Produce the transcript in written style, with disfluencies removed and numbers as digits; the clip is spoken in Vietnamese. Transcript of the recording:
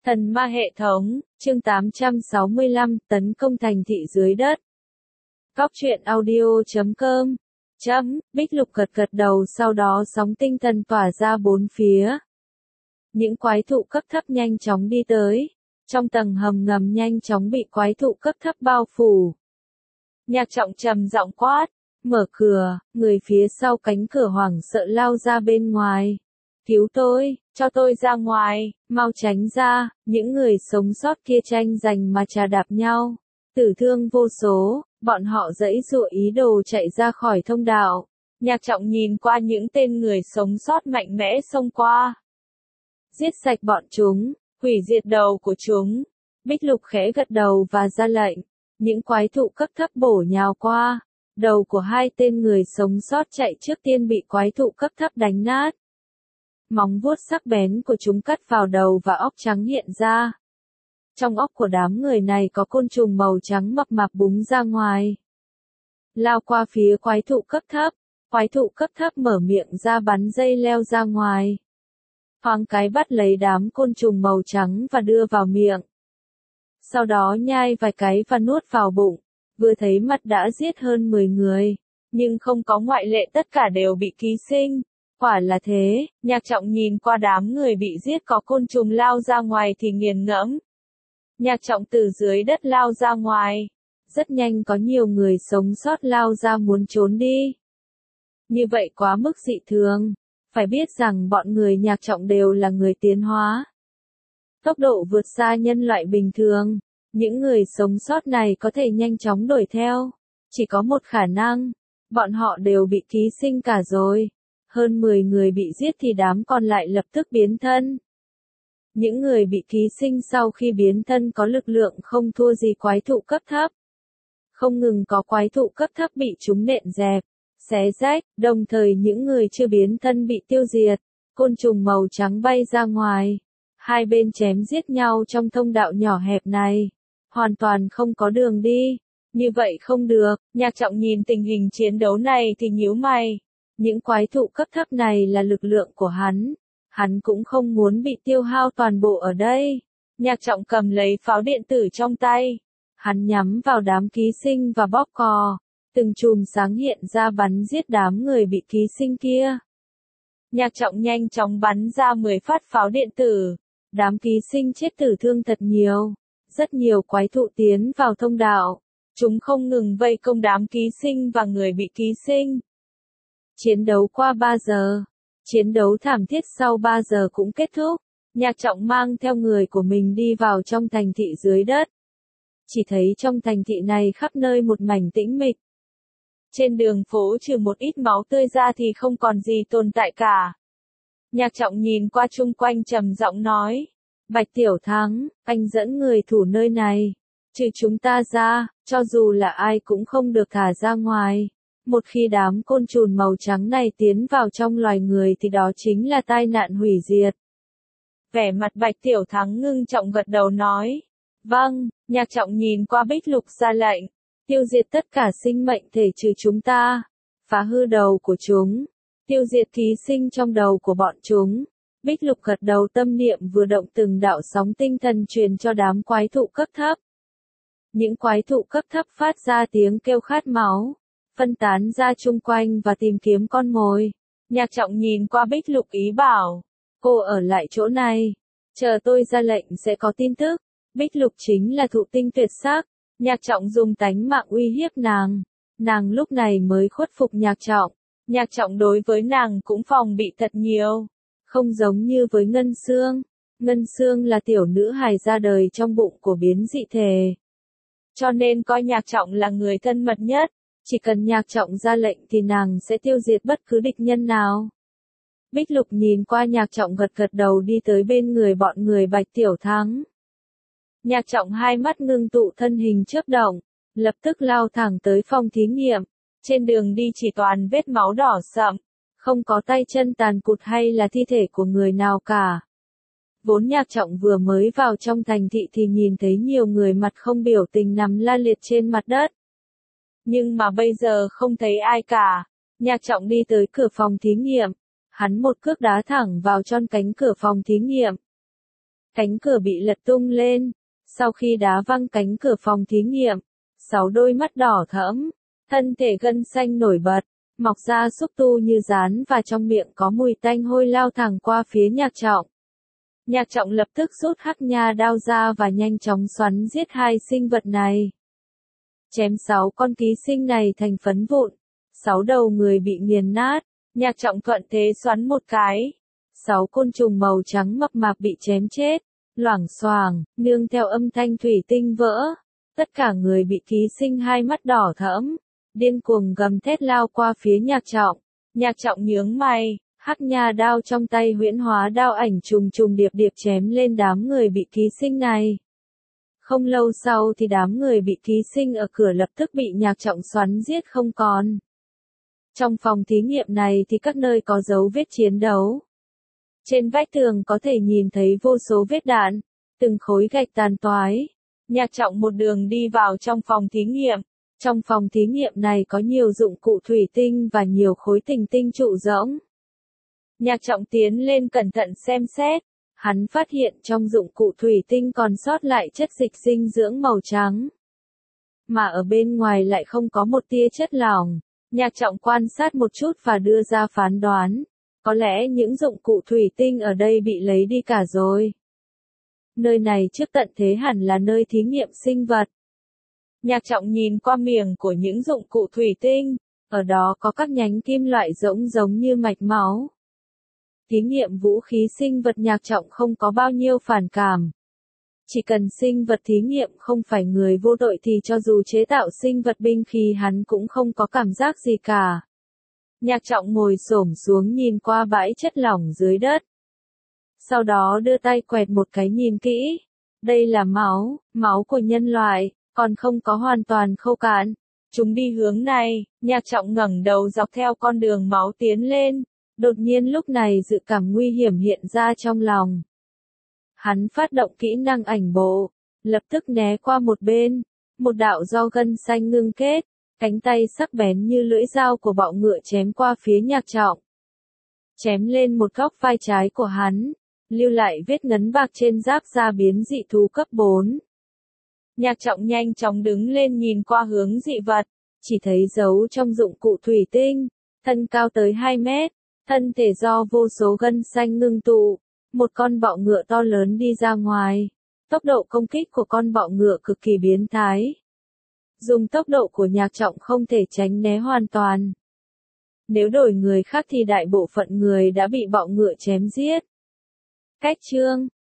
Thần ma hệ thống, chương 865, tấn công thành thị dưới đất. Góc truyện audio.com. Bích Lục gật gật đầu, sau đó sóng tinh thần tỏa ra bốn phía. Những quái thụ cấp thấp nhanh chóng đi tới. Trong tầng hầm ngầm nhanh chóng bị quái thụ cấp thấp bao phủ. Nhạc Trọng trầm giọng quát, mở cửa, người phía sau cánh cửa hoảng sợ lao ra bên ngoài. Cứu tôi, cho tôi ra ngoài, mau tránh ra, những người sống sót kia tranh giành mà chà đạp nhau. Tử thương vô số, bọn họ giãy giụa ý đồ chạy ra khỏi thông đạo. Nhạc Trọng nhìn qua những tên người sống sót mạnh mẽ xông qua. Giết sạch bọn chúng, hủy diệt đầu của chúng. Bích Lục khẽ gật đầu và ra lệnh. Những quái thụ cấp thấp bổ nhào qua. Đầu của hai tên người sống sót chạy trước tiên bị quái thụ cấp thấp đánh nát. Móng vuốt sắc bén của chúng cắt vào đầu và óc trắng hiện ra. Trong óc của đám người này có côn trùng màu trắng mập mạp búng ra ngoài. Lao qua phía quái thụ cấp thấp. Quái thụ cấp thấp mở miệng ra bắn dây leo ra ngoài. Thoáng cái bắt lấy đám côn trùng màu trắng và đưa vào miệng. Sau đó nhai vài cái và nuốt vào bụng. Vừa thấy mặt đã giết hơn 10 người. Nhưng không có ngoại lệ, tất cả đều bị ký sinh. Quả là thế, Nhạc Trọng nhìn qua đám người bị giết có côn trùng lao ra ngoài thì nghiền ngẫm. Nhạc Trọng từ dưới đất lao ra ngoài. Rất nhanh có nhiều người sống sót lao ra muốn trốn đi. Như vậy quá mức dị thường. Phải biết rằng bọn người Nhạc Trọng đều là người tiến hóa. Tốc độ vượt xa nhân loại bình thường. Những người sống sót này có thể nhanh chóng đuổi theo. Chỉ có một khả năng. Bọn họ đều bị ký sinh cả rồi. Hơn 10 người bị giết thì đám còn lại lập tức biến thân. Những người bị ký sinh sau khi biến thân có lực lượng không thua gì quái thụ cấp thấp. Không ngừng có quái thụ cấp thấp bị chúng nện dẹp, xé rách, đồng thời những người chưa biến thân bị tiêu diệt. Côn trùng màu trắng bay ra ngoài. Hai bên chém giết nhau trong thông đạo nhỏ hẹp này. Hoàn toàn không có đường đi. Như vậy không được. Nhạc Trọng nhìn tình hình chiến đấu này thì nhíu mày. Những quái thụ cấp thấp này là lực lượng của hắn. Hắn cũng không muốn bị tiêu hao toàn bộ ở đây. Nhạc Trọng cầm lấy pháo điện tử trong tay. Hắn nhắm vào đám ký sinh và bóp cò. Từng chùm sáng hiện ra bắn giết đám người bị ký sinh kia. Nhạc Trọng nhanh chóng bắn ra 10 phát pháo điện tử. Đám ký sinh chết tử thương thật nhiều. Rất nhiều quái thụ tiến vào thông đạo. Chúng không ngừng vây công đám ký sinh và người bị ký sinh. Chiến đấu qua 3 giờ. Chiến đấu thảm thiết sau 3 giờ cũng kết thúc. Nhạc Trọng mang theo người của mình đi vào trong thành thị dưới đất. Chỉ thấy trong thành thị này khắp nơi một mảnh tĩnh mịch. Trên đường phố trừ một ít máu tươi ra thì không còn gì tồn tại cả. Nhạc Trọng nhìn qua chung quanh trầm giọng nói. Bạch Tiểu Thắng, anh dẫn người thủ nơi này. Trừ chúng ta ra, cho dù là ai cũng không được thả ra ngoài. Một khi đám côn trùng màu trắng này tiến vào trong loài người thì đó chính là tai nạn hủy diệt. Vẻ mặt Bạch Tiểu Thắng ngưng trọng gật đầu nói. Vâng, Nhạc Trọng nhìn qua Bích Lục ra lệnh. Tiêu diệt tất cả sinh mệnh thể trừ chúng ta. Phá hư đầu của chúng. Tiêu diệt ký sinh trong đầu của bọn chúng. Bích Lục gật đầu, tâm niệm vừa động, từng đạo sóng tinh thần truyền cho đám quái thụ cấp thấp. Những quái thụ cấp thấp phát ra tiếng kêu khát máu. Phân tán ra chung quanh và tìm kiếm con mồi. Nhạc Trọng nhìn qua Bích Lục ý bảo. Cô ở lại chỗ này. Chờ tôi ra lệnh sẽ có tin tức. Bích Lục chính là thụ tinh tuyệt sắc. Nhạc Trọng dùng tánh mạng uy hiếp nàng. Nàng lúc này mới khuất phục Nhạc Trọng. Nhạc Trọng đối với nàng cũng phòng bị thật nhiều. Không giống như với Ngân Xương. Ngân Xương là tiểu nữ hài ra đời trong bụng của biến dị thể. Cho nên coi Nhạc Trọng là người thân mật nhất. Chỉ cần Nhạc Trọng ra lệnh thì nàng sẽ tiêu diệt bất cứ địch nhân nào. Bích Lục nhìn qua Nhạc Trọng gật gật đầu đi tới bên người bọn người Bạch Tiểu Thắng. Nhạc Trọng hai mắt ngưng tụ, thân hình chớp động, lập tức lao thẳng tới phòng thí nghiệm. Trên đường đi chỉ toàn vết máu đỏ sậm, không có tay chân tàn cụt hay là thi thể của người nào cả. Vốn Nhạc Trọng vừa mới vào trong thành thị thì nhìn thấy nhiều người mặt không biểu tình nằm la liệt trên mặt đất. Nhưng mà bây giờ không thấy ai cả. Nhạc Trọng đi tới cửa phòng thí nghiệm. Hắn một cước đá thẳng vào trong cánh cửa phòng thí nghiệm. Cánh cửa bị lật tung lên. Sau khi đá văng cánh cửa phòng thí nghiệm, 6 đôi mắt đỏ thẫm, thân thể gân xanh nổi bật, mọc ra xúc tu như rán và trong miệng có mùi tanh hôi lao thẳng qua phía Nhạc Trọng. Nhạc Trọng lập tức rút hắc nha đao ra và nhanh chóng xoắn giết hai sinh vật này. Chém 6 con ký sinh này thành phấn vụn, 6 đầu người bị nghiền nát, Nhạc Trọng thuận thế xoắn một cái. 6 côn trùng màu trắng mập mạp bị chém chết, loảng xoảng, nương theo âm thanh thủy tinh vỡ. Tất cả người bị ký sinh hai mắt đỏ thẫm, điên cuồng gầm thét lao qua phía Nhạc Trọng. Nhạc Trọng nhướng mày, hắc nha đao trong tay huyễn hóa đao ảnh trùng trùng điệp điệp chém lên đám người bị ký sinh này. Không lâu sau thì đám người bị ký sinh ở cửa lập tức bị Nhạc Trọng xoắn giết không còn. Trong phòng thí nghiệm này thì các nơi có dấu vết chiến đấu. Trên vách tường có thể nhìn thấy vô số vết đạn, từng khối gạch tàn toái. Nhạc Trọng một đường đi vào trong phòng thí nghiệm. Trong phòng thí nghiệm này có nhiều dụng cụ thủy tinh và nhiều khối thình tinh trụ rỗng. Nhạc Trọng tiến lên cẩn thận xem xét. Hắn phát hiện trong dụng cụ thủy tinh còn sót lại chất dịch dinh dưỡng màu trắng. Mà ở bên ngoài lại không có một tia chất lỏng. Nhạc Trọng quan sát một chút và đưa ra phán đoán. Có lẽ những dụng cụ thủy tinh ở đây bị lấy đi cả rồi. Nơi này trước tận thế hẳn là nơi thí nghiệm sinh vật. Nhạc Trọng nhìn qua miệng của những dụng cụ thủy tinh. Ở đó có các nhánh kim loại rỗng giống như mạch máu. Thí nghiệm vũ khí sinh vật Nhạc Trọng không có bao nhiêu phản cảm. Chỉ cần sinh vật thí nghiệm không phải người vô tội thì cho dù chế tạo sinh vật binh khí hắn cũng không có cảm giác gì cả. Nhạc Trọng ngồi xổm xuống nhìn qua bãi chất lỏng dưới đất. Sau đó đưa tay quẹt một cái nhìn kỹ. Đây là máu, máu của nhân loại, còn không có hoàn toàn khô cạn. Chúng đi hướng này, Nhạc Trọng ngẩng đầu dọc theo con đường máu tiến lên. Đột nhiên lúc này dự cảm nguy hiểm hiện ra trong lòng. Hắn phát động kỹ năng ảnh bộ, lập tức né qua một bên. Một đạo do gân xanh ngưng kết, cánh tay sắc bén như lưỡi dao của bọ ngựa chém qua phía Nhạc Trọng. Chém lên một góc vai trái của hắn, lưu lại vết ngấn bạc trên giáp da biến dị thú cấp 4. Nhạc Trọng nhanh chóng đứng lên nhìn qua hướng dị vật, chỉ thấy giấu trong dụng cụ thủy tinh, thân cao tới 2 mét, thân thể do vô số gân xanh ngưng tụ, một con bọ ngựa to lớn đi ra ngoài. Tốc độ công kích của con bọ ngựa cực kỳ biến thái. Dùng tốc độ của Nhạc Trọng không thể tránh né hoàn toàn. Nếu đổi người khác thì đại bộ phận người đã bị bọ ngựa chém giết. Cách chương